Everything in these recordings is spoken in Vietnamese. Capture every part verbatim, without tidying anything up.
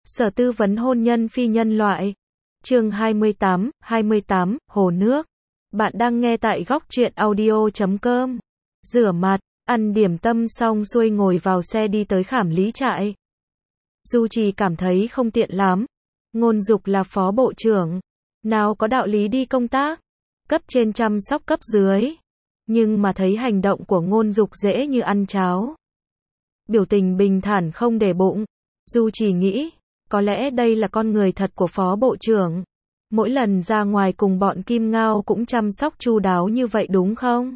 Sở tư vấn hôn nhân phi nhân loại. Chương hai mươi tám, hai mươi tám, Hồ nước. Bạn đang nghe tại góc truyện audio chấm com. Rửa mặt, ăn điểm tâm xong xuôi ngồi vào xe đi tới Khảm Lý trại. Du Trì cảm thấy không tiện lắm. Ngôn Dục là phó bộ trưởng, nào có đạo lý đi công tác, cấp trên chăm sóc cấp dưới. Nhưng mà thấy hành động của Ngôn Dục dễ như ăn cháo. Biểu tình bình thản không để bụng. Du Trì nghĩ, có lẽ đây là con người thật của phó bộ trưởng. Mỗi lần ra ngoài cùng bọn Kim Ngao cũng chăm sóc chu đáo như vậy đúng không?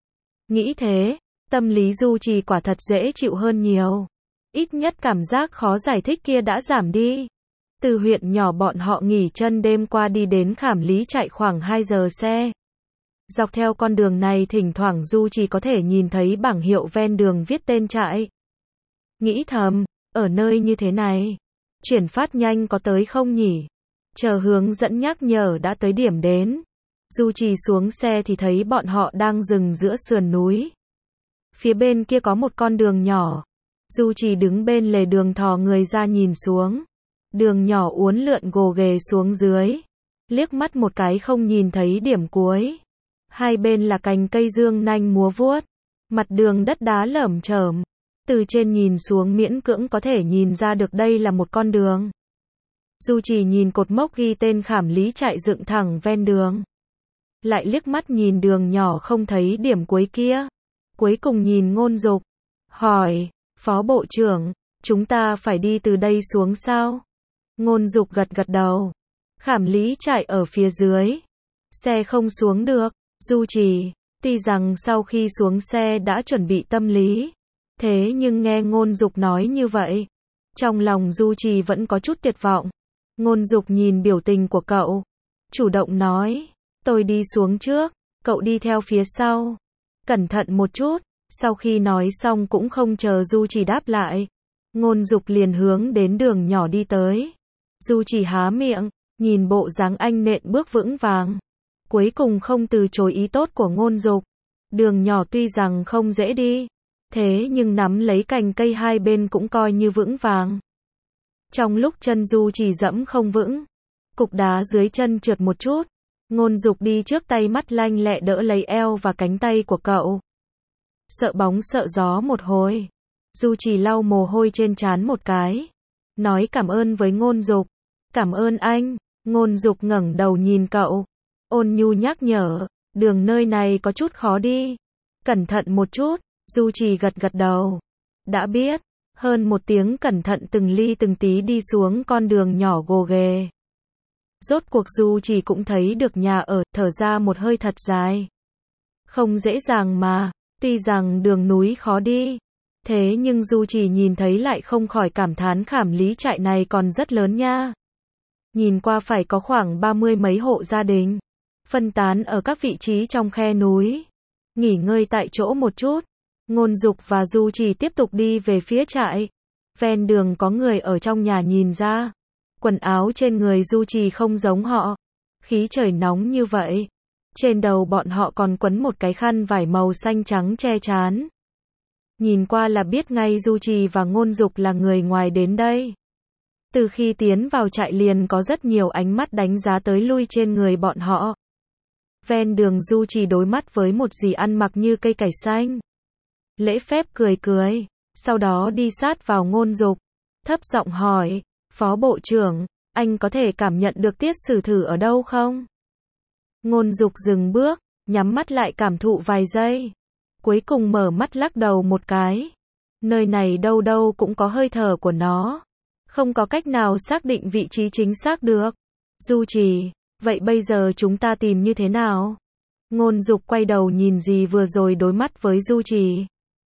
Nghĩ thế, tâm lý Du Trì quả thật dễ chịu hơn nhiều. Ít nhất cảm giác khó giải thích kia đã giảm đi. Từ huyện nhỏ bọn họ nghỉ chân đêm qua đi đến Khảm Lý chạy khoảng hai giờ xe. Dọc theo con đường này thỉnh thoảng Du Trì có thể nhìn thấy bảng hiệu ven đường viết tên trại. Nghĩ thầm, ở nơi như thế này, chuyển phát nhanh có tới không nhỉ? Chờ hướng dẫn nhắc nhở đã tới điểm đến. Du Trì xuống xe thì thấy bọn họ đang dừng giữa sườn núi. Phía bên kia có một con đường nhỏ. Du Trì đứng bên lề đường thò người ra nhìn xuống. Đường nhỏ uốn lượn gồ ghề xuống dưới. Liếc mắt một cái không nhìn thấy điểm cuối. Hai bên là cành cây dương nanh múa vuốt. Mặt đường đất đá lởm chởm. Từ trên nhìn xuống miễn cưỡng có thể nhìn ra được đây là một con đường. Du Trì nhìn cột mốc ghi tên Khảm Lý trại dựng thẳng ven đường. Lại liếc mắt nhìn đường nhỏ không thấy điểm cuối kia. Cuối cùng nhìn Ngôn Dục. Hỏi, phó bộ trưởng, chúng ta phải đi từ đây xuống sao? Ngôn Dục gật gật đầu. Khảm Lý trại ở phía dưới. Xe không xuống được. Du Trì, tuy rằng sau khi xuống xe đã chuẩn bị tâm lý. Thế nhưng nghe Ngôn Dục nói như vậy, trong lòng Du Trì vẫn có chút tuyệt vọng. Ngôn Dục nhìn biểu tình của cậu, chủ động nói, tôi đi xuống trước, cậu đi theo phía sau. Cẩn thận một chút. Sau khi nói xong cũng không chờ Du Trì đáp lại. Ngôn Dục liền hướng đến đường nhỏ đi tới. Du Trì há miệng, nhìn bộ dáng anh nện bước vững vàng. Cuối cùng không từ chối ý tốt của Ngôn Dục. Đường nhỏ tuy rằng không dễ đi, thế nhưng nắm lấy cành cây hai bên cũng coi như vững vàng. Trong lúc chân Du Trì dẫm không vững, cục đá dưới chân trượt một chút. Ngôn Dục đi trước tay mắt lanh lẹ đỡ lấy eo và cánh tay của cậu. Sợ bóng sợ gió một hồi. Du Trì lau mồ hôi trên trán một cái. Nói cảm ơn với Ngôn Dục. Cảm ơn anh. Ngôn Dục ngẩng đầu nhìn cậu. Ôn nhu nhắc nhở, đường nơi này có chút khó đi. Cẩn thận một chút. Du Trì gật gật đầu. Đã biết. Hơn một tiếng cẩn thận từng ly từng tí đi xuống con đường nhỏ gồ ghề. Rốt cuộc Du Trì cũng thấy được nhà ở, thở ra một hơi thật dài. Không dễ dàng mà, tuy rằng đường núi khó đi. Thế nhưng Du Trì nhìn thấy lại không khỏi cảm thán Khảm Lý trại này còn rất lớn nha. Nhìn qua phải có khoảng ba mươi mấy hộ gia đình. Phân tán ở các vị trí trong khe núi. Nghỉ ngơi tại chỗ một chút. Ngôn Dục và Du Trì tiếp tục đi về phía trại. Ven đường có người ở trong nhà nhìn ra. Quần áo trên người Du Trì không giống họ. Khí trời nóng như vậy. Trên đầu bọn họ còn quấn một cái khăn vải màu xanh trắng che trán. Nhìn qua là biết ngay Du Trì và Ngôn Dục là người ngoài đến đây. Từ khi tiến vào trại liền có rất nhiều ánh mắt đánh giá tới lui trên người bọn họ. Ven đường Du Trì đối mắt với một dì ăn mặc như cây cải xanh. Lễ phép cười cười, sau đó đi sát vào Ngôn Dục, thấp giọng hỏi, phó bộ trưởng, anh có thể cảm nhận được tiết sử thử ở đâu không? Ngôn Dục dừng bước, nhắm mắt lại cảm thụ vài giây, cuối cùng mở mắt lắc đầu một cái. Nơi này đâu đâu cũng có hơi thở của nó, không có cách nào xác định vị trí chính xác được. Du Trì, vậy bây giờ chúng ta tìm như thế nào? Ngôn Dục quay đầu nhìn dì vừa rồi đối mắt với Du Trì.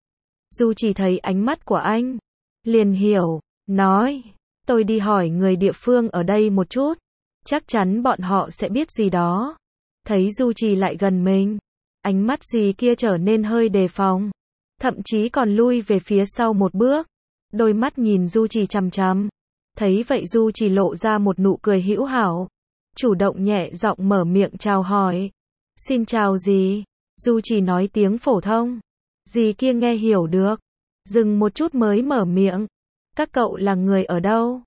Du Trì thấy ánh mắt của anh, liền hiểu, nói, tôi đi hỏi người địa phương ở đây một chút, chắc chắn bọn họ sẽ biết gì đó. Thấy Du Trì lại gần mình, ánh mắt dì kia trở nên hơi đề phòng, thậm chí còn lui về phía sau một bước, đôi mắt nhìn Du Trì chằm chằm. Thấy vậy Du Trì lộ ra một nụ cười hữu hảo, chủ động nhẹ giọng mở miệng chào hỏi. Xin chào dì. Du Trì nói tiếng phổ thông. Dì kia nghe hiểu được, dừng một chút mới mở miệng. Các cậu là người ở đâu?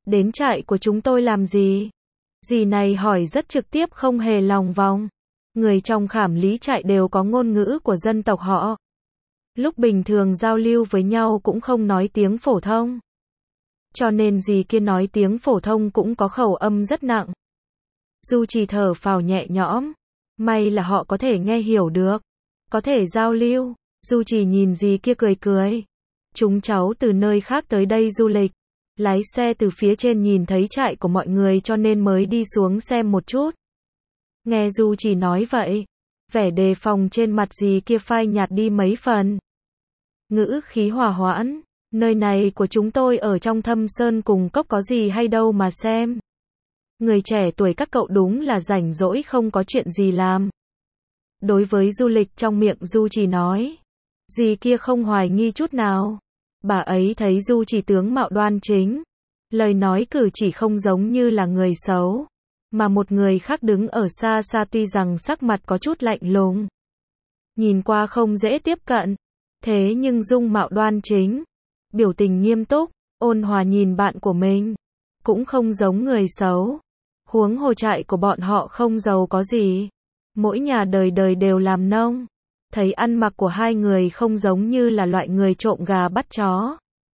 Đến trại của chúng tôi làm gì? Dì này hỏi rất trực tiếp không hề lòng vòng. Người trong khảm lý trại đều có ngôn ngữ của dân tộc họ. Lúc bình thường giao lưu với nhau cũng không nói tiếng phổ thông. Cho nên dì kia nói tiếng phổ thông cũng có khẩu âm rất nặng. Du Trì thở phào nhẹ nhõm. May là họ có thể nghe hiểu được. Có thể giao lưu. Du Trì nhìn dì kia cười cười. Chúng cháu từ nơi khác tới đây du lịch. Lái xe từ phía trên nhìn thấy trại của mọi người cho nên mới đi xuống xem một chút. Nghe Du Trì nói vậy. Vẻ đề phòng trên mặt dì kia phai nhạt đi mấy phần. Ngữ khí hòa hoãn. Nơi này của chúng tôi ở trong thâm sơn cùng cốc có gì hay đâu mà xem. Người trẻ tuổi các cậu đúng là rảnh rỗi không có chuyện gì làm. Đối với du lịch trong miệng Du Trì nói. Dì kia không hoài nghi chút nào. Bà ấy thấy Du Trì tướng mạo đoan chính. Lời nói cử chỉ không giống như là người xấu. Mà một người khác đứng ở xa xa tuy rằng sắc mặt có chút lạnh lùng. Nhìn qua không dễ tiếp cận. Thế nhưng dung mạo đoan chính. Biểu tình nghiêm túc, ôn hòa nhìn bạn của mình. Cũng không giống người xấu. Huống hồ trại của bọn họ không giàu có gì. Mỗi nhà đời đời đều làm nông. Thấy ăn mặc của hai người không giống như là loại người trộm gà bắt chó.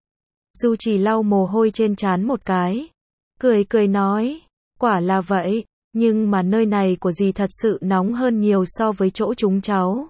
Du Trì lau mồ hôi trên trán một cái. Cười cười nói. Quả là vậy. Nhưng mà nơi này của dì thật sự nóng hơn nhiều so với chỗ chúng cháu.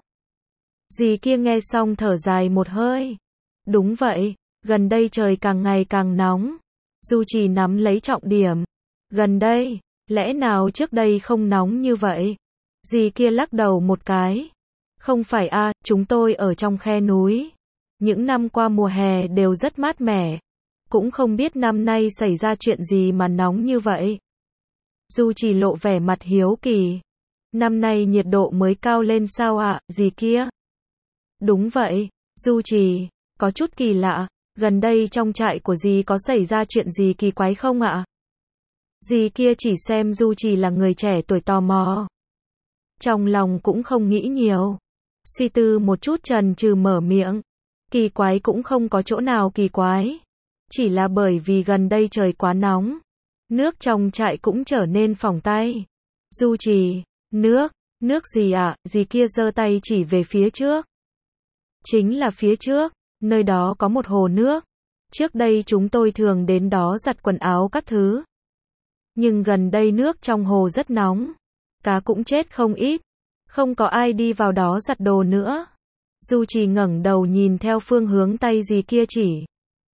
Dì kia nghe xong thở dài một hơi. Đúng vậy. Gần đây trời càng ngày càng nóng. Du Trì nắm lấy trọng điểm. Gần đây. Lẽ nào trước đây không nóng như vậy? Dì kia lắc đầu một cái. Không phải a, à, chúng tôi ở trong khe núi. Những năm qua mùa hè đều rất mát mẻ. Cũng không biết năm nay xảy ra chuyện gì mà nóng như vậy. Du Trì lộ vẻ mặt hiếu kỳ. Năm nay nhiệt độ mới cao lên sao ạ, à, dì kia? Đúng vậy, Du Trì, có chút kỳ lạ. Gần đây trong trại của dì có xảy ra chuyện gì kỳ quái không ạ? À? Dì kia chỉ xem Du Trì là người trẻ tuổi tò mò. Trong lòng cũng không nghĩ nhiều. Suy tư một chút chần chừ mở miệng. Kỳ quái cũng không có chỗ nào kỳ quái. Chỉ là bởi vì gần đây trời quá nóng. Nước trong trại cũng trở nên phỏng tay. Du Trì, nước, nước gì ạ? À? Dì kia giơ tay chỉ về phía trước. Chính là phía trước, nơi đó có một hồ nước. Trước đây chúng tôi thường đến đó giặt quần áo các thứ. Nhưng gần đây nước trong hồ rất nóng. Cá cũng chết không ít. Không có ai đi vào đó giặt đồ nữa. Du Trì ngẩng đầu nhìn theo phương hướng tay dì kia chỉ.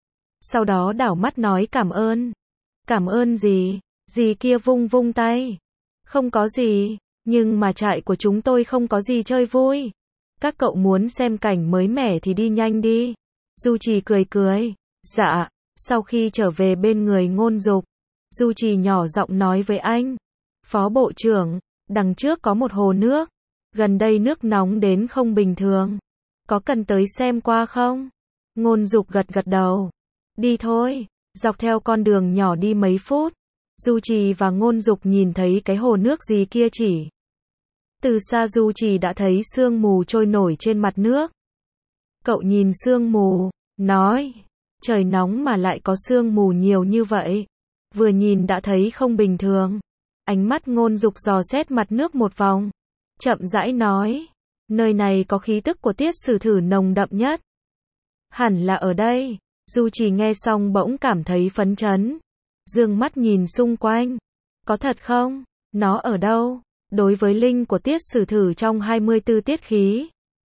Sau đó đảo mắt nói cảm ơn. Cảm ơn gì? Dì kia vung vung tay. Không có gì, nhưng mà trại của chúng tôi không có gì chơi vui. Các cậu muốn xem cảnh mới mẻ thì đi nhanh đi. Du Trì cười cười. Dạ, sau khi trở về bên người Ngôn Dục, Du Trì nhỏ giọng nói với anh. Phó bộ trưởng, đằng trước có một hồ nước. Gần đây nước nóng đến không bình thường. Có cần tới xem qua không? Ngôn Dục gật gật đầu. Đi thôi. Dọc theo con đường nhỏ đi mấy phút. Du Trì và Ngôn Dục nhìn thấy cái hồ nước gì kia chỉ. Từ xa Du Trì đã thấy sương mù trôi nổi trên mặt nước. Cậu nhìn sương mù, nói. Trời nóng mà lại có sương mù nhiều như vậy. Vừa nhìn đã thấy không bình thường. Ánh mắt Ngôn Dục dò xét mặt nước một vòng. Chậm rãi nói. Nơi này có khí tức của Tiết Sử Thử nồng đậm nhất. Hẳn là ở đây. Du Trì nghe xong bỗng cảm thấy phấn chấn. Dương mắt nhìn xung quanh. Có thật không? Nó ở đâu? Đối với linh của Tiết Sử Thử trong hai mươi tư tiết khí.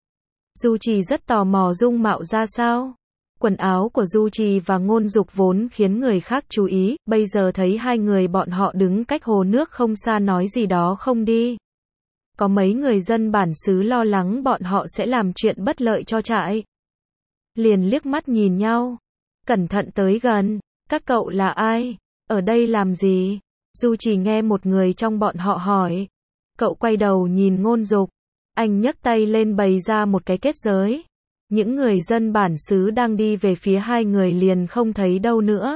Du Trì rất tò mò dung mạo ra sao. Quần áo của Du Trì và Ngôn Dục vốn khiến người khác chú ý, bây giờ thấy hai người bọn họ đứng cách hồ nước không xa nói gì đó không đi. Có mấy người dân bản xứ lo lắng bọn họ sẽ làm chuyện bất lợi cho trại. Liền liếc mắt nhìn nhau. Cẩn thận tới gần. Các cậu là ai? Ở đây làm gì? Du Trì nghe một người trong bọn họ hỏi. Cậu quay đầu nhìn Ngôn Dục. Anh nhấc tay lên bày ra một cái kết giới. Những người dân bản xứ đang đi về phía hai người liền không thấy đâu nữa.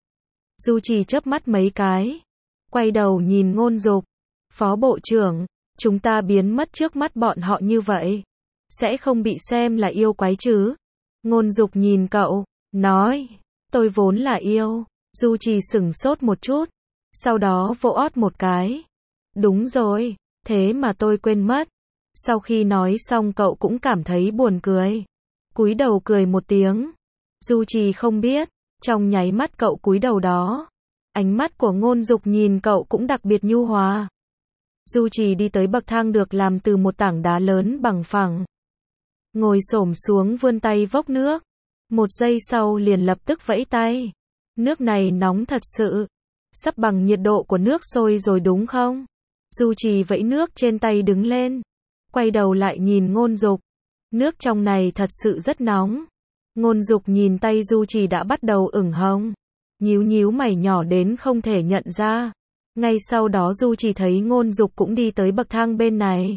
Du Trì chớp mắt mấy cái. Quay đầu nhìn Ngôn Dục. Phó bộ trưởng, chúng ta biến mất trước mắt bọn họ như vậy. Sẽ không bị xem là yêu quái chứ? Ngôn Dục nhìn cậu, nói. Tôi vốn là yêu. Du Trì sửng sốt một chút, sau đó vỗ ót một cái. Đúng rồi, thế mà tôi quên mất. Sau khi nói xong cậu cũng cảm thấy buồn cười. Cúi đầu cười một tiếng. Du Trì không biết, trong nháy mắt cậu cúi đầu đó, ánh mắt của Ngôn Dục nhìn cậu cũng đặc biệt nhu hòa. Du Trì đi tới bậc thang được làm từ một tảng đá lớn bằng phẳng. Ngồi xổm xuống vươn tay vốc nước. Một giây sau liền lập tức vẫy tay. Nước này nóng thật sự. Sắp bằng nhiệt độ của nước sôi rồi đúng không? Du Trì vẫy nước trên tay đứng lên. Quay đầu lại nhìn Ngôn Dục. Nước trong này thật sự rất nóng. Ngôn Dục nhìn tay Du Trì đã bắt đầu ửng hồng. Nhíu nhíu mày nhỏ đến không thể nhận ra. Ngay sau đó Du Trì thấy Ngôn Dục cũng đi tới bậc thang bên này.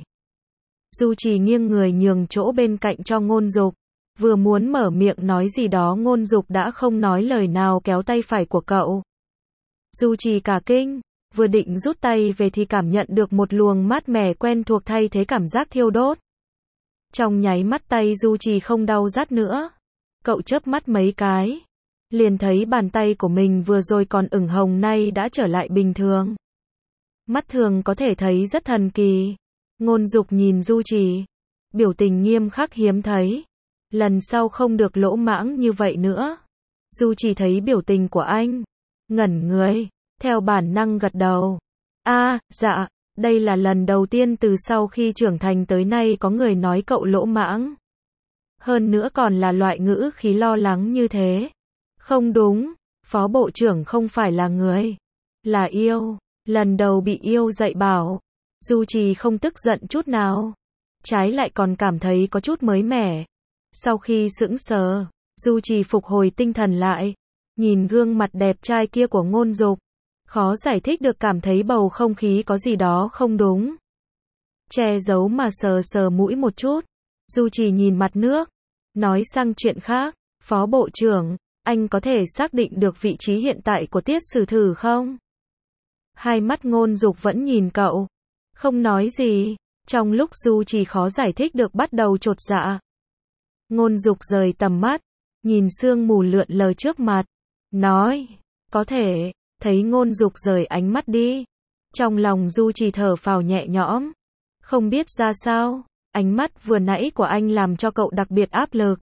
Du Trì nghiêng người nhường chỗ bên cạnh cho Ngôn Dục. Vừa muốn mở miệng nói gì đó Ngôn Dục đã không nói lời nào kéo tay phải của cậu. Du Trì cả kinh, vừa định rút tay về thì cảm nhận được một luồng mát mẻ quen thuộc thay thế cảm giác thiêu đốt. Trong nháy mắt tay Du Trì không đau rát nữa. Cậu chớp mắt mấy cái. Liền thấy bàn tay của mình vừa rồi còn ửng hồng nay đã trở lại bình thường. Mắt thường có thể thấy rất thần kỳ. Ngôn Dục nhìn Du Trì. Biểu tình nghiêm khắc hiếm thấy. Lần sau không được lỗ mãng như vậy nữa. Du Trì thấy biểu tình của anh. Ngẩn người. Theo bản năng gật đầu. A, à, dạ. Đây là lần đầu tiên từ sau khi trưởng thành tới nay có người nói cậu lỗ mãng. Hơn nữa còn là loại ngữ khí lo lắng như thế. Không đúng, phó bộ trưởng không phải là người, là yêu. Lần đầu bị yêu dạy bảo. Du Trì không tức giận chút nào. Trái lại còn cảm thấy có chút mới mẻ. Sau khi sững sờ, Du Trì phục hồi tinh thần lại. Nhìn gương mặt đẹp trai kia của Ngôn Dục. Khó giải thích được cảm thấy bầu không khí có gì đó không đúng. Che giấu mà sờ sờ mũi một chút. Du Trì nhìn mặt nước. Nói sang chuyện khác. Phó bộ trưởng, anh có thể xác định được vị trí hiện tại của Tiết Sử Thử không? Hai mắt Ngôn Dục vẫn nhìn cậu. Không nói gì. Trong lúc Du Trì khó giải thích được bắt đầu chột dạ. Ngôn Dục rời tầm mắt. Nhìn sương mù lượn lờ trước mặt. Nói. Có thể. Thấy Ngôn Dục rời ánh mắt đi. Trong lòng Du Trì thở phào nhẹ nhõm. Không biết ra sao. Ánh mắt vừa nãy của anh làm cho cậu đặc biệt áp lực.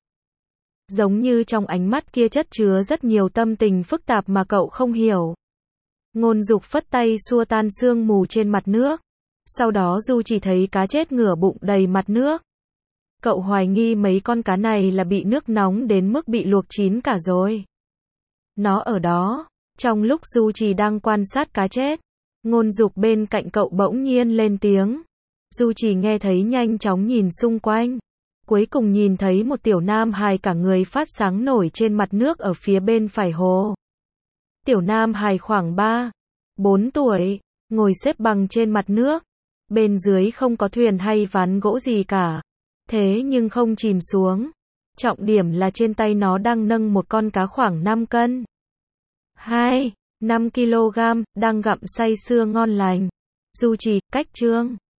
Giống như trong ánh mắt kia chất chứa rất nhiều tâm tình phức tạp mà cậu không hiểu. Ngôn Dục phất tay xua tan sương mù trên mặt nước. Sau đó Du Trì thấy cá chết ngửa bụng đầy mặt nước. Cậu hoài nghi mấy con cá này là bị nước nóng đến mức bị luộc chín cả rồi. Nó ở đó. Trong lúc Du Trì đang quan sát cá chết, Ngôn Dục bên cạnh cậu bỗng nhiên lên tiếng. Du Trì nghe thấy nhanh chóng nhìn xung quanh. Cuối cùng nhìn thấy một tiểu nam hài cả người phát sáng nổi trên mặt nước ở phía bên phải hồ. Tiểu nam hài khoảng ba, bốn tuổi, ngồi xếp bằng trên mặt nước. Bên dưới không có thuyền hay ván gỗ gì cả. Thế nhưng không chìm xuống. Trọng điểm là trên tay nó đang nâng một con cá khoảng năm cân. hai, năm ki lô gam, đang gặm say sưa ngon lành. Du Trì, cách chương.